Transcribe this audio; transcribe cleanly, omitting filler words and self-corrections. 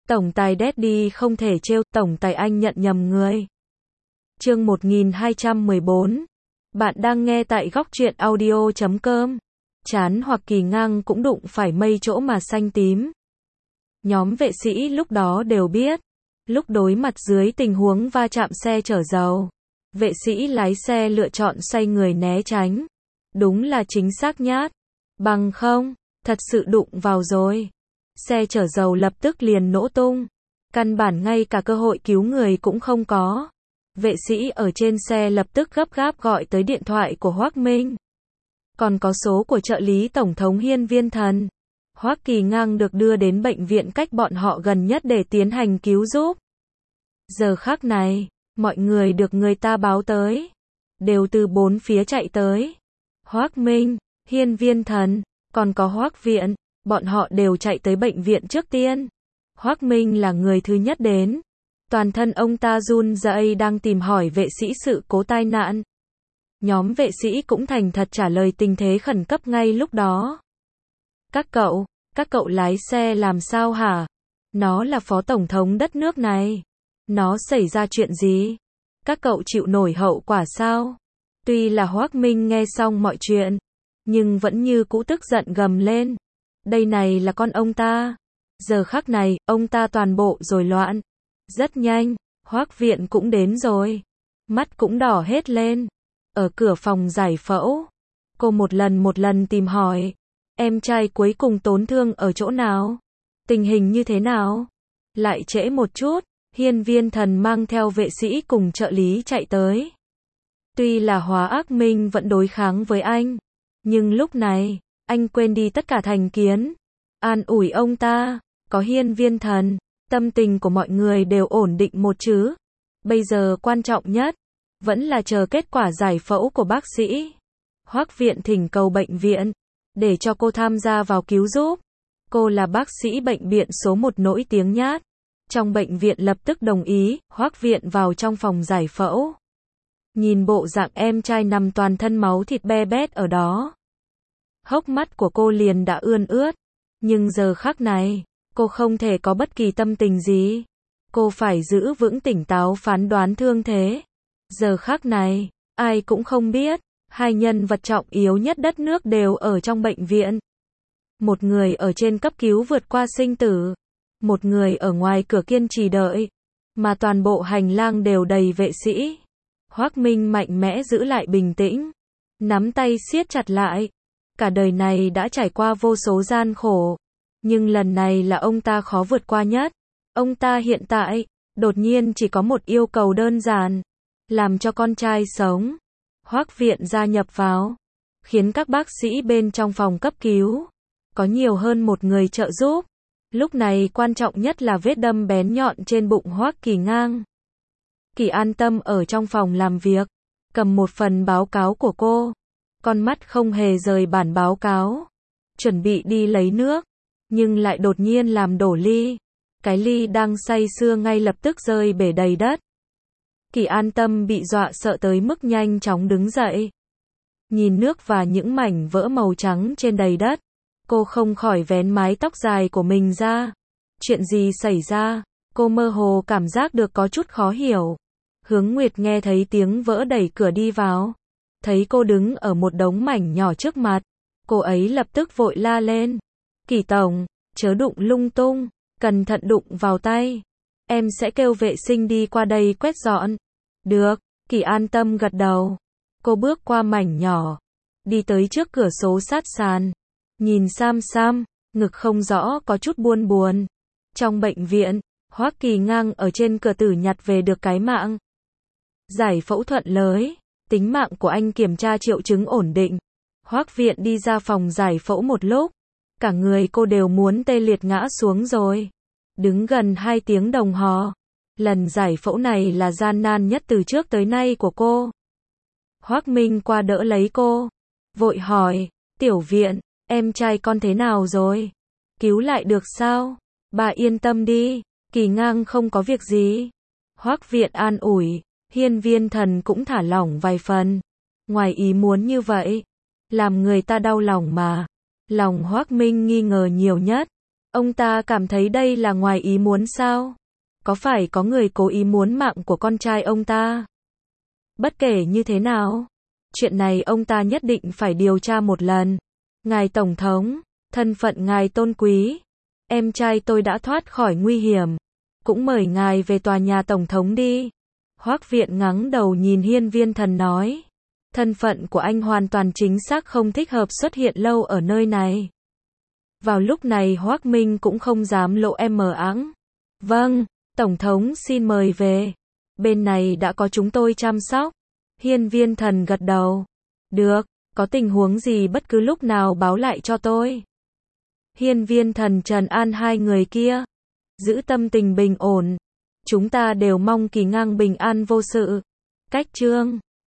Tổng tài Daddy không thể trêu, tổng tài anh nhận nhầm người. Chương 1214. Bạn đang nghe tại góc truyện audio.com. Chán hoặc kỳ ngang cũng đụng phải mây chỗ mà xanh tím. Nhóm vệ sĩ lúc đó đều biết, lúc đối mặt dưới tình huống va chạm xe chở dầu, vệ sĩ lái xe lựa chọn xoay người né tránh. Đúng là chính xác nhát. Bằng không, thật sự đụng vào rồi. Xe chở dầu lập tức liền nổ tung. Căn bản ngay cả cơ hội cứu người cũng không có. Vệ sĩ ở trên xe lập tức gấp gáp gọi tới điện thoại của Hoắc Minh. Còn có số của trợ lý Tổng thống Hiên Viên Thần. Hoắc Kỳ Ngang được đưa đến bệnh viện cách bọn họ gần nhất để tiến hành cứu giúp. Giờ khắc này, mọi người được người ta báo tới, đều từ bốn phía chạy tới. Hoắc Minh, Hiên Viên Thần, còn có Hoắc Viện, bọn họ đều chạy tới bệnh viện trước tiên. Hoắc Minh là người thứ nhất đến. Toàn thân ông ta run rẩy đang tìm hỏi vệ sĩ sự cố tai nạn. Nhóm vệ sĩ cũng thành thật trả lời tình thế khẩn cấp ngay lúc đó. Các cậu lái xe làm sao hả? Nó là phó tổng thống đất nước này. Nó xảy ra chuyện gì? Các cậu chịu nổi hậu quả sao? Tuy là Hoắc Minh nghe xong mọi chuyện, nhưng vẫn như cũ tức giận gầm lên. Đây này là con ông ta. Giờ khắc này, ông ta toàn bộ rồi loạn. Rất nhanh, Hoắc Viện cũng đến rồi. Mắt cũng đỏ hết lên. Ở cửa phòng giải phẫu, cô một lần tìm hỏi. Em trai cuối cùng tổn thương ở chỗ nào? Tình hình như thế nào? Lại trễ một chút, Hiên Viên Thần mang theo vệ sĩ cùng trợ lý chạy tới. Tuy là Hoắc Minh vẫn đối kháng với anh, nhưng lúc này, anh quên đi tất cả thành kiến. An ủi ông ta, có Hiên Viên Thần, tâm tình của mọi người đều ổn định một chứ. Bây giờ quan trọng nhất, vẫn là chờ kết quả giải phẫu của bác sĩ. Hoắc Viện thỉnh cầu bệnh viện, để cho cô tham gia vào cứu giúp. Cô là bác sĩ bệnh viện số 1 nổi tiếng nhát. Trong bệnh viện lập tức đồng ý, Hoắc Viện vào trong phòng giải phẫu. Nhìn bộ dạng em trai nằm toàn thân máu thịt be bét ở đó. Hốc mắt của cô liền đã ươn ướt. Nhưng giờ khắc này, cô không thể có bất kỳ tâm tình gì. Cô phải giữ vững tỉnh táo phán đoán thương thế. Giờ khắc này, ai cũng không biết, hai nhân vật trọng yếu nhất đất nước đều ở trong bệnh viện. Một người ở trên cấp cứu vượt qua sinh tử. Một người ở ngoài cửa kiên trì đợi. Mà toàn bộ hành lang đều đầy vệ sĩ. Hoắc Minh mạnh mẽ giữ lại bình tĩnh. Nắm tay siết chặt lại. Cả đời này đã trải qua vô số gian khổ. Nhưng lần này là ông ta khó vượt qua nhất. Ông ta hiện tại, đột nhiên chỉ có một yêu cầu đơn giản. Làm cho con trai sống. Hoắc Viện gia nhập vào. Khiến các bác sĩ bên trong phòng cấp cứu. Có nhiều hơn một người trợ giúp. Lúc này quan trọng nhất là vết đâm bén nhọn trên bụng Hoắc Kỳ Ngang. Kỳ an tâm ở trong phòng làm việc. Cầm một phần báo cáo của cô. Con mắt không hề rời bản báo cáo. Chuẩn bị đi lấy nước. Nhưng lại đột nhiên làm đổ ly. Cái ly đang say sưa ngay lập tức rơi bể đầy đất. Kỳ an tâm bị dọa sợ tới mức nhanh chóng đứng dậy. Nhìn nước và những mảnh vỡ màu trắng trên đầy đất. Cô không khỏi vén mái tóc dài của mình ra. Chuyện gì xảy ra? Cô mơ hồ cảm giác được có chút khó hiểu. Hướng Nguyệt nghe thấy tiếng vỡ đẩy cửa đi vào. Thấy cô đứng ở một đống mảnh nhỏ trước mặt. Cô ấy lập tức vội la lên. Kỳ tổng, chớ đụng lung tung, cẩn thận đụng vào tay. Em sẽ kêu vệ sinh đi qua đây quét dọn. Được, Kỳ an tâm gật đầu. Cô bước qua mảnh nhỏ. Đi tới trước cửa sổ sát sàn. Nhìn Sam, ngực không rõ có chút buồn. Trong bệnh viện, Hoắc Kỳ Ngang ở trên cửa tử nhặt về được cái mạng. Giải phẫu thuận lợi, tính mạng của anh kiểm tra triệu chứng ổn định. Hoắc Viện đi ra phòng giải phẫu một lúc. Cả người cô đều muốn tê liệt ngã xuống rồi. Đứng gần 2 tiếng đồng hồ. Lần giải phẫu này là gian nan nhất từ trước tới nay của cô. Hoắc Minh qua đỡ lấy cô. Vội hỏi, Tiểu Viện, em trai con thế nào rồi? Cứu lại được sao? Bà yên tâm đi, Kỳ Ngang không có việc gì. Hoắc Viện an ủi, Hiên Viên Thần cũng thả lỏng vài phần. Ngoài ý muốn như vậy, làm người ta đau lòng mà. Lòng Hoắc Minh nghi ngờ nhiều nhất. Ông ta cảm thấy đây là ngoài ý muốn sao? Có phải có người cố ý muốn mạng của con trai ông ta? Bất kể như thế nào, chuyện này ông ta nhất định phải điều tra một lần. Ngài Tổng thống, thân phận ngài tôn quý. Em trai tôi đã thoát khỏi nguy hiểm. Cũng mời ngài về tòa nhà Tổng thống đi. Hoắc Viện ngẩng đầu nhìn Hiên Viên Thần nói. Thân phận của anh hoàn toàn chính xác không thích hợp xuất hiện lâu ở nơi này. Vào lúc này Hoắc Minh cũng không dám lộ em mờ ẵng. Vâng, Tổng thống xin mời về. Bên này đã có chúng tôi chăm sóc. Hiên Viên Thần gật đầu. Được, có tình huống gì bất cứ lúc nào báo lại cho tôi. Hiên Viên Thần trấn an hai người kia. Giữ tâm tình bình ổn. Chúng ta đều mong Kỳ Ngang bình an vô sự. Cách chương